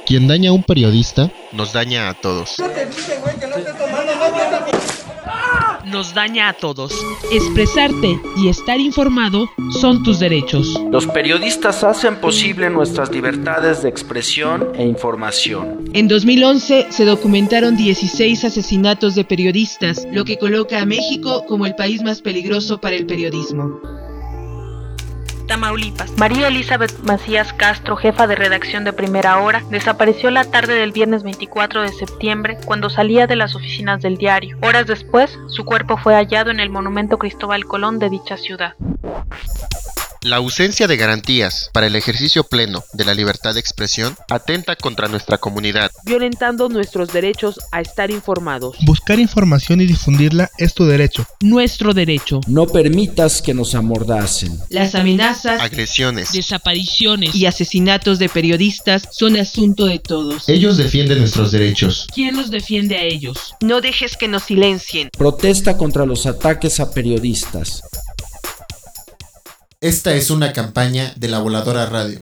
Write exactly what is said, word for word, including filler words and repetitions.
Quien daña a un periodista, nos daña a todos. Nos daña a todos. Expresarte y estar informado son tus derechos. Los periodistas hacen posible nuestras libertades de expresión e información. En dos mil once se documentaron dieciséis asesinatos de periodistas, lo que coloca a México como el país más peligroso para el periodismo. Tamaulipas. María Elizabeth Macías Castro, jefa de redacción de Primera Hora, desapareció la tarde del viernes veinticuatro de septiembre cuando salía de las oficinas del diario. Horas después, su cuerpo fue hallado en el monumento Cristóbal Colón de dicha ciudad. La ausencia de garantías para el ejercicio pleno de la libertad de expresión atenta contra nuestra comunidad, violentando nuestros derechos a estar informados. Buscar información y difundirla es tu derecho. Nuestro derecho. No permitas que nos amordacen. Las amenazas, agresiones, desapariciones y asesinatos de periodistas son asunto de todos. Ellos defienden nuestros derechos. ¿Quién los defiende a ellos? No dejes que nos silencien. Protesta contra los ataques a periodistas. Esta es una campaña de La Voladora Radio.